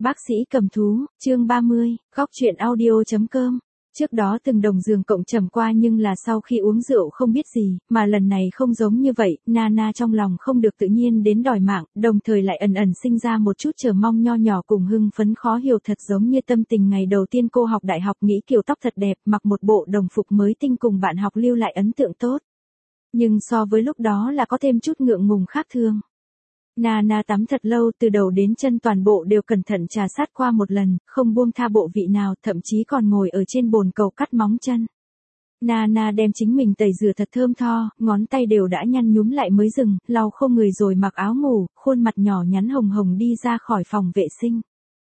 Bác sĩ cầm thú, chương 30, góc chuyện audio.com. Trước đó từng đồng giường cộng trầm qua nhưng là sau khi uống rượu không biết gì, mà lần này không giống như vậy, Nana trong lòng không được tự nhiên đến đòi mạng, đồng thời lại ẩn ẩn sinh ra một chút chờ mong nho nhỏ cùng hưng phấn khó hiểu, thật giống như tâm tình ngày đầu tiên cô học đại học, nghĩ kiểu tóc thật đẹp, mặc một bộ đồng phục mới tinh cùng bạn học lưu lại ấn tượng tốt. Nhưng so với lúc đó là có thêm chút ngượng ngùng khác thường. Nana tắm thật lâu, từ đầu đến chân toàn bộ đều cẩn thận trà sát qua một lần, không buông tha bộ vị nào, thậm chí còn ngồi ở trên bồn cầu cắt móng chân. Nana đem chính mình tẩy rửa thật thơm tho, ngón tay đều đã nhăn nhúm lại mới dừng, lau khô người rồi mặc áo ngủ, khuôn mặt nhỏ nhắn hồng hồng đi ra khỏi phòng vệ sinh.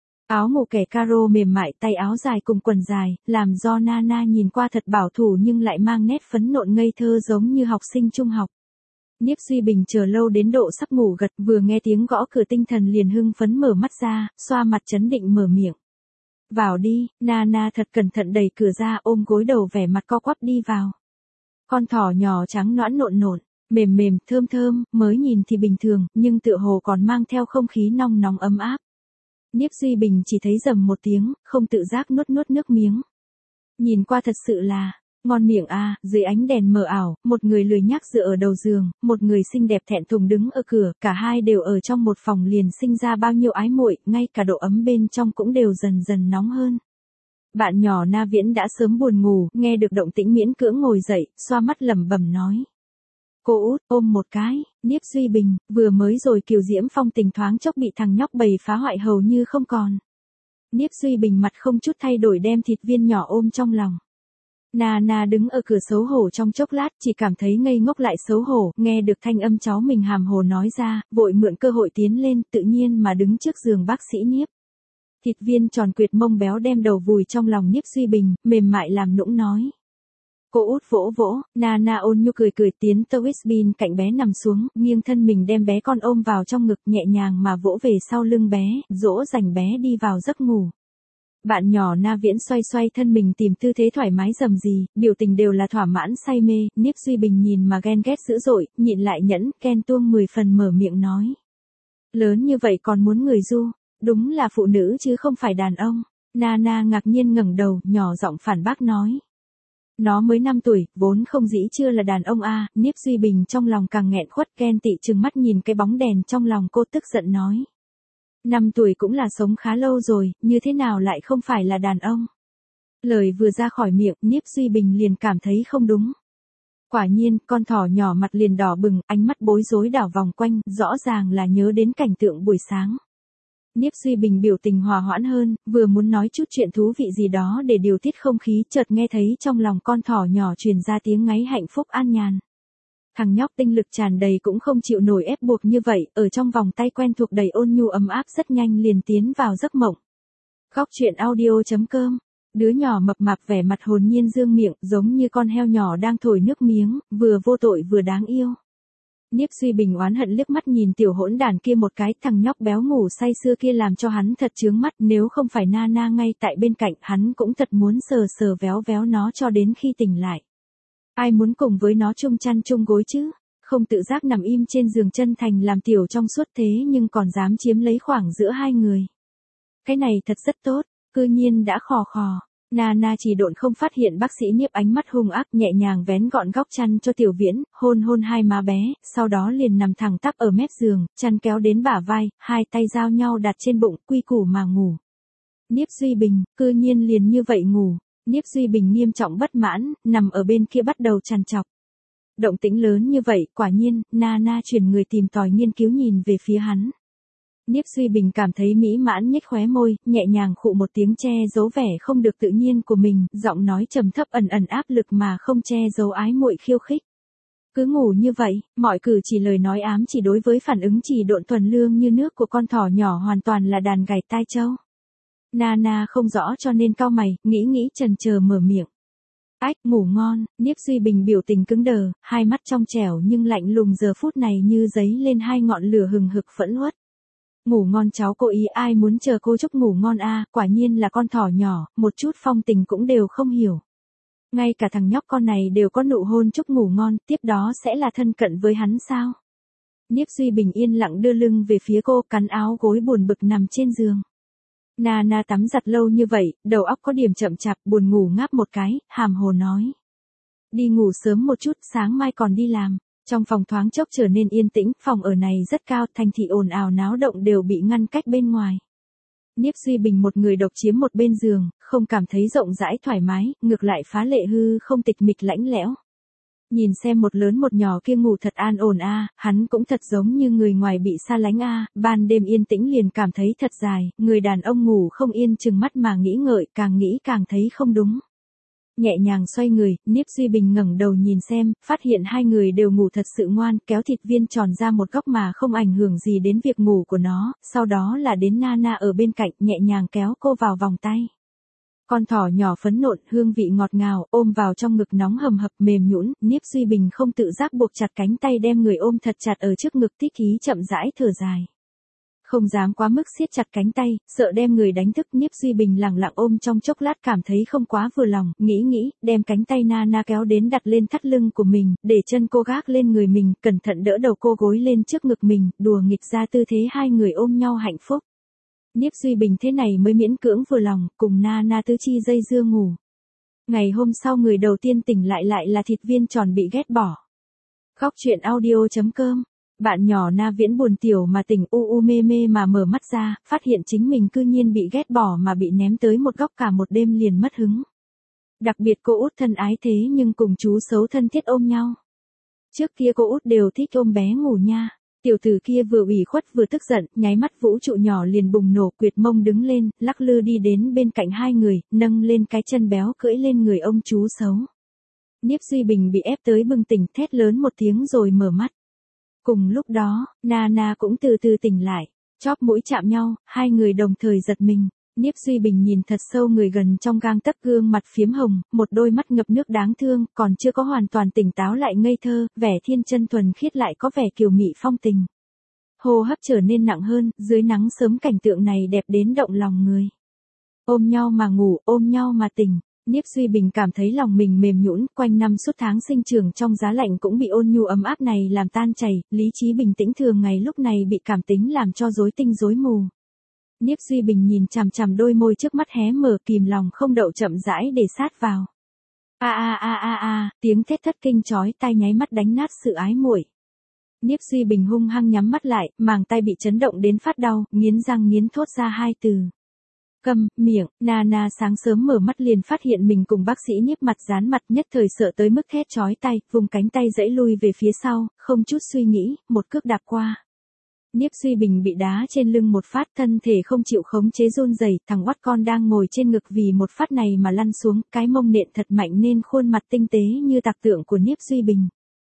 Áo ngủ kẻ caro mềm mại, tay áo dài cùng quần dài, làm do Nana nhìn qua thật bảo thủ nhưng lại mang nét phấn nộn ngây thơ giống như học sinh trung học. Niếp Duy Bình chờ lâu đến độ sắp ngủ gật, vừa nghe tiếng gõ cửa tinh thần liền hưng phấn mở mắt ra, xoa mặt trấn định mở miệng. Vào đi, Nana thật cẩn thận đẩy cửa ra, ôm gối đầu vẻ mặt co quắp đi vào. Con thỏ nhỏ trắng nõn nộn nộn, mềm mềm, thơm thơm, mới nhìn thì bình thường, nhưng tựa hồ còn mang theo không khí nong nóng ấm áp. Niếp Duy Bình chỉ thấy rầm một tiếng, không tự giác nuốt nuốt nước miếng. Nhìn qua thật sự là ngon miệng à. Dưới ánh đèn mờ ảo, một người lười nhác dựa ở đầu giường, một người xinh đẹp thẹn thùng đứng ở cửa, cả hai đều ở trong một phòng liền sinh ra bao nhiêu ái muội, ngay cả độ ấm bên trong cũng đều dần dần nóng hơn. Bạn nhỏ Na Viễn đã sớm buồn ngủ, nghe được động tĩnh miễn cưỡng ngồi dậy, xoa mắt lẩm bẩm nói. Cô út, ôm một cái. Niếp Duy Bình, vừa mới rồi kiều diễm phong tình thoáng chốc bị thằng nhóc bầy phá hoại hầu như không còn. Niếp Duy Bình mặt không chút thay đổi đem thịt viên nhỏ ôm trong lòng. Nana đứng ở cửa xấu hổ trong chốc lát, chỉ cảm thấy ngây ngốc lại xấu hổ, nghe được thanh âm cháu mình hàm hồ nói ra, vội mượn cơ hội tiến lên, tự nhiên mà đứng trước giường bác sĩ Niếp. Thịt viên tròn quyệt mông béo đem đầu vùi trong lòng Niếp Duy Bình, mềm mại làm nũng nói. Cô út vỗ vỗ, Nana ôn nhu cười cười tiến tới Wisbin cạnh bé nằm xuống, nghiêng thân mình đem bé con ôm vào trong ngực, nhẹ nhàng mà vỗ về sau lưng bé, dỗ dành bé đi vào giấc ngủ. Bạn nhỏ Na Viễn xoay xoay thân mình tìm tư thế thoải mái rầm rì, biểu tình đều là thỏa mãn say mê. Niếp Duy Bình nhìn mà ghen ghét dữ dội, nhịn lại nhẫn, ghen tuông 10 phần mở miệng nói. Lớn như vậy còn muốn người du, đúng là phụ nữ chứ không phải đàn ông. Nana ngạc nhiên ngẩng đầu, nhỏ giọng phản bác nói. Nó mới 5 tuổi, vốn không dĩ chưa là đàn ông à. Niếp Duy Bình trong lòng càng nghẹn khuất, ghen tị trừng mắt nhìn cái bóng đèn trong lòng cô, tức giận nói. 5 tuổi cũng là sống khá lâu rồi, như thế nào lại không phải là đàn ông? Lời vừa ra khỏi miệng, Niếp Duy Bình liền cảm thấy không đúng. Quả nhiên, con thỏ nhỏ mặt liền đỏ bừng, ánh mắt bối rối đảo vòng quanh, rõ ràng là nhớ đến cảnh tượng buổi sáng. Niếp Duy Bình biểu tình hòa hoãn hơn, vừa muốn nói chút chuyện thú vị gì đó để điều tiết không khí, chợt nghe thấy trong lòng con thỏ nhỏ truyền ra tiếng ngáy hạnh phúc an nhàn. Thằng nhóc tinh lực tràn đầy cũng không chịu nổi ép buộc như vậy, ở trong vòng tay quen thuộc đầy ôn nhu ấm áp rất nhanh liền tiến vào giấc mộng. Góc chuyện audio.com. Đứa nhỏ mập mạp vẻ mặt hồn nhiên dương miệng, giống như con heo nhỏ đang thổi nước miếng, vừa vô tội vừa đáng yêu. Niếp Duy Bình oán hận liếc mắt nhìn tiểu hỗn đàn kia một cái, thằng nhóc béo ngủ say sưa kia làm cho hắn thật chướng mắt, nếu không phải Nana ngay tại bên cạnh, hắn cũng thật muốn sờ sờ véo véo nó cho đến khi tỉnh lại. Ai muốn cùng với nó chung chăn chung gối chứ, không tự giác nằm im trên giường chân thành làm tiểu trong suốt thế nhưng còn dám chiếm lấy khoảng giữa hai người. Cái này thật rất tốt, cư nhiên đã khò khò. Nana chỉ độn không phát hiện bác sĩ Niếp ánh mắt hung ác, nhẹ nhàng vén gọn góc chăn cho Tiểu Viễn, hôn hôn hai má bé, sau đó liền nằm thẳng tắp ở mép giường, chăn kéo đến bả vai, hai tay giao nhau đặt trên bụng, quy củ mà ngủ. Niếp Duy Bình, cư nhiên liền như vậy ngủ. Niếp Duy Bình nghiêm trọng bất mãn, nằm ở bên kia bắt đầu trằn trọc. Động tĩnh lớn như vậy, quả nhiên, Nana chuyển người tìm tòi nghiên cứu nhìn về phía hắn. Niếp Duy Bình cảm thấy mỹ mãn nhếch khóe môi, nhẹ nhàng khụ một tiếng che giấu vẻ không được tự nhiên của mình, giọng nói trầm thấp ẩn ẩn áp lực mà không che giấu ái muội khiêu khích. Cứ ngủ như vậy, mọi cử chỉ lời nói ám chỉ đối với phản ứng chỉ độn thuần lương như nước của con thỏ nhỏ hoàn toàn là đàn gảy tai trâu. Nana không rõ cho nên cau mày, nghĩ chần chờ mở miệng. Ách, ngủ ngon. Niếp Duy Bình biểu tình cứng đờ, hai mắt trong trẻo nhưng lạnh lùng giờ phút này như giấy lên hai ngọn lửa hừng hực phẫn uất. Ngủ ngon cháu cô ý, ai muốn chờ cô chúc ngủ ngon a, quả nhiên là con thỏ nhỏ, một chút phong tình cũng đều không hiểu. Ngay cả thằng nhóc con này đều có nụ hôn chúc ngủ ngon, tiếp đó sẽ là thân cận với hắn sao? Niếp Duy Bình yên lặng đưa lưng về phía cô, cắn áo gối buồn bực nằm trên giường. Nana tắm giặt lâu như vậy, đầu óc có điểm chậm chạp, buồn ngủ ngáp một cái, hàm hồ nói. Đi ngủ sớm một chút, sáng mai còn đi làm. Trong phòng thoáng chốc trở nên yên tĩnh, phòng ở này rất cao, thành thị ồn ào náo động đều bị ngăn cách bên ngoài. Niếp Duy Bình một người độc chiếm một bên giường, không cảm thấy rộng rãi thoải mái, ngược lại phá lệ hư không tịch mịch lãnh lẽo. Nhìn xem một lớn một nhỏ kia ngủ thật an ổn hắn cũng thật giống như người ngoài bị xa lánh ban đêm yên tĩnh liền cảm thấy thật dài, người đàn ông ngủ không yên chừng mắt mà nghĩ ngợi, càng nghĩ càng thấy không đúng. Nhẹ nhàng xoay người, Niếp Duy Bình ngẩng đầu nhìn xem, phát hiện hai người đều ngủ thật sự ngoan, kéo thịt viên tròn ra một góc mà không ảnh hưởng gì đến việc ngủ của nó, sau đó là đến Nana ở bên cạnh, nhẹ nhàng kéo cô vào vòng tay. Con thỏ nhỏ phấn nộn, hương vị ngọt ngào, ôm vào trong ngực nóng hầm hập mềm nhũn, Niếp Duy Bình không tự giác buộc chặt cánh tay đem người ôm thật chặt ở trước ngực, tích khí chậm rãi thở dài. Không dám quá mức siết chặt cánh tay, sợ đem người đánh thức, Niếp Duy Bình lặng lặng ôm trong chốc lát cảm thấy không quá vừa lòng, nghĩ, đem cánh tay Nana kéo đến đặt lên thắt lưng của mình, để chân cô gác lên người mình, cẩn thận đỡ đầu cô gối lên trước ngực mình, đùa nghịch ra tư thế hai người ôm nhau hạnh phúc. Niếp Duy Bình thế này mới miễn cưỡng vừa lòng, cùng Nana tứ chi dây dưa ngủ. Ngày hôm sau người đầu tiên tỉnh lại là thịt viên tròn bị ghét bỏ. Góc truyện audio.com. Bạn nhỏ Na Viễn buồn tiểu mà tỉnh mê mê mà mở mắt ra, phát hiện chính mình cư nhiên bị ghét bỏ mà bị ném tới một góc cả một đêm liền mất hứng. Đặc biệt cô út thân ái thế nhưng cùng chú xấu thân thiết ôm nhau. Trước kia cô út đều thích ôm bé ngủ nha. Tiểu tử kia vừa ủy khuất vừa tức giận, nháy mắt vũ trụ nhỏ liền bùng nổ, quyệt mông đứng lên, lắc lư đi đến bên cạnh hai người, nâng lên cái chân béo cưỡi lên người ông chú xấu. Niếp Duy Bình bị ép tới bừng tỉnh, thét lớn một tiếng rồi mở mắt. Cùng lúc đó, Nana cũng từ từ tỉnh lại, chóp mũi chạm nhau, hai người đồng thời giật mình. Niếp Duy Bình nhìn thật sâu người gần trong gang tấc, gương mặt phiếm hồng, một đôi mắt ngập nước đáng thương, còn chưa có hoàn toàn tỉnh táo lại ngây thơ, vẻ thiên chân thuần khiết lại có vẻ kiều mị phong tình. Hô hấp trở nên nặng hơn, dưới nắng sớm cảnh tượng này đẹp đến động lòng người. Ôm nhau mà ngủ, ôm nhau mà tỉnh. Niếp Duy Bình cảm thấy lòng mình mềm nhũn, quanh năm suốt tháng sinh trưởng trong giá lạnh cũng bị ôn nhu ấm áp này làm tan chảy, lý trí bình tĩnh thường ngày lúc này bị cảm tính làm cho rối tinh rối mù. Niếp Duy Bình nhìn chằm chằm đôi môi trước mắt hé mở, kìm lòng không đậu chậm rãi để sát vào. Tiếng thét thất kinh chói tai nháy mắt đánh nát sự ái muội. Niếp Duy Bình hung hăng nhắm mắt lại, màng tay bị chấn động đến phát đau, nghiến răng nghiến thốt ra hai từ. Câm miệng. Nana sáng sớm mở mắt liền phát hiện mình cùng bác sĩ Niếp mặt dán mặt, nhất thời sợ tới mức thét chói tai, vùng cánh tay giãy lui về phía sau, không chút suy nghĩ, một cước đạp qua. Niếp Duy Bình bị đá trên lưng một phát, thân thể không chịu khống chế run rẩy, thằng oắt con đang ngồi trên ngực vì một phát này mà lăn xuống, cái mông nện thật mạnh nên khuôn mặt tinh tế như tạc tượng của Niếp Duy Bình.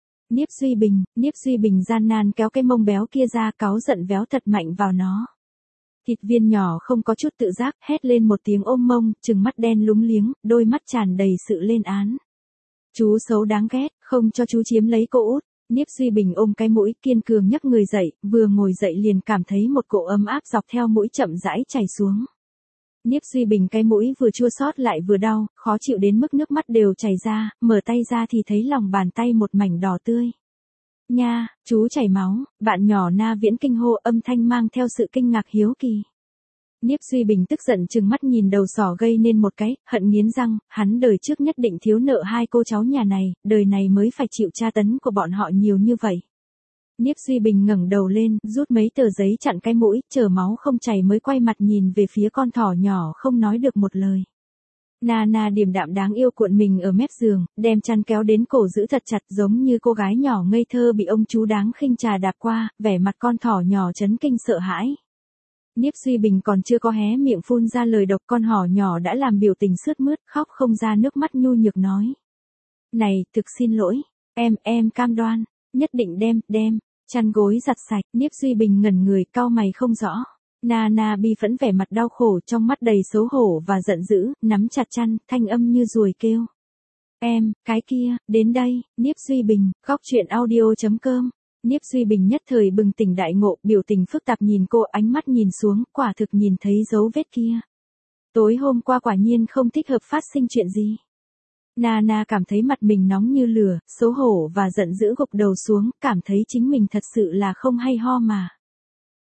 Niếp Duy Bình gian nan kéo cái mông béo kia ra, cáu giận véo thật mạnh vào nó. Thịt viên nhỏ không có chút tự giác, hét lên một tiếng ôm mông, trừng mắt đen lúng liếng, đôi mắt tràn đầy sự lên án. Chú xấu đáng ghét, không cho chú chiếm lấy cô út. Niếp Duy Bình ôm cái mũi, kiên cường nhấc người dậy, vừa ngồi dậy liền cảm thấy một cỗ ấm áp dọc theo mũi chậm rãi chảy xuống. Niếp Duy Bình cái mũi vừa chua xót lại vừa đau, khó chịu đến mức nước mắt đều chảy ra, mở tay ra thì thấy lòng bàn tay một mảnh đỏ tươi. Nha, chú chảy máu, bạn nhỏ Na Viễn kinh hô, âm thanh mang theo sự kinh ngạc hiếu kỳ. Niếp Duy Bình tức giận trừng mắt nhìn đầu sỏ gây nên một cái, hận nghiến răng, hắn đời trước nhất định thiếu nợ hai cô cháu nhà này, đời này mới phải chịu tra tấn của bọn họ nhiều như vậy. Niếp Duy Bình ngẩng đầu lên, rút mấy tờ giấy chặn cái mũi, chờ máu không chảy mới quay mặt nhìn về phía con thỏ nhỏ không nói được một lời. Nana điềm đạm đáng yêu cuộn mình ở mép giường, đem chăn kéo đến cổ giữ thật chặt giống như cô gái nhỏ ngây thơ bị ông chú đáng khinh trà đạp qua, vẻ mặt con thỏ nhỏ chấn kinh sợ hãi. Niếp Duy Bình còn chưa có hé miệng phun ra lời độc, con hỏ nhỏ đã làm biểu tình sướt mướt, khóc không ra nước mắt nhu nhược nói. Này, thực xin lỗi, em cam đoan, nhất định đem, chăn gối giặt sạch. Niếp Duy Bình ngẩn người, cau mày không rõ. Nana bi phẫn vẻ mặt đau khổ, trong mắt đầy xấu hổ và giận dữ, nắm chặt chăn, thanh âm như ruồi kêu. Em, cái kia, đến đây. Niếp Duy Bình, góc truyện audio.com. Niếp Duy Bình nhất thời bừng tỉnh đại ngộ, biểu tình phức tạp nhìn cô, ánh mắt nhìn xuống, quả thực nhìn thấy dấu vết kia. Tối hôm qua quả nhiên không thích hợp phát sinh chuyện gì. Nana cảm thấy mặt mình nóng như lửa, xấu hổ và giận dữ gục đầu xuống, cảm thấy chính mình thật sự là không hay ho mà.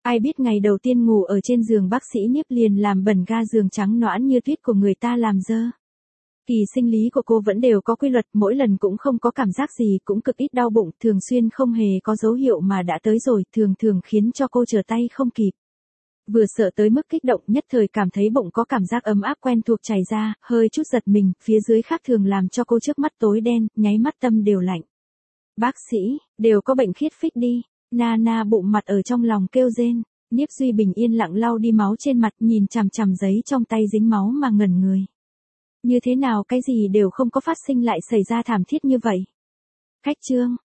Ai biết ngày đầu tiên ngủ ở trên giường bác sĩ Niếp liền làm bẩn ga giường trắng nõn như tuyết của người ta làm dơ. Kỳ sinh lý của cô vẫn đều có quy luật, mỗi lần cũng không có cảm giác gì, cũng cực ít đau bụng, thường xuyên không hề có dấu hiệu mà đã tới rồi, thường thường khiến cho cô trở tay không kịp. Vừa sợ tới mức kích động, nhất thời cảm thấy bụng có cảm giác ấm áp quen thuộc chảy ra, hơi chút giật mình, phía dưới khác thường làm cho cô trước mắt tối đen, nháy mắt tâm đều lạnh. Bác sĩ, đều có bệnh khiết phích đi. Nana bụng mặt ở trong lòng kêu rên. Niếp Duy bình yên lặng lau đi máu trên mặt, nhìn chằm chằm giấy trong tay dính máu mà ngẩn người. Như thế nào cái gì đều không có phát sinh lại xảy ra thảm thiết như vậy. Khách trương,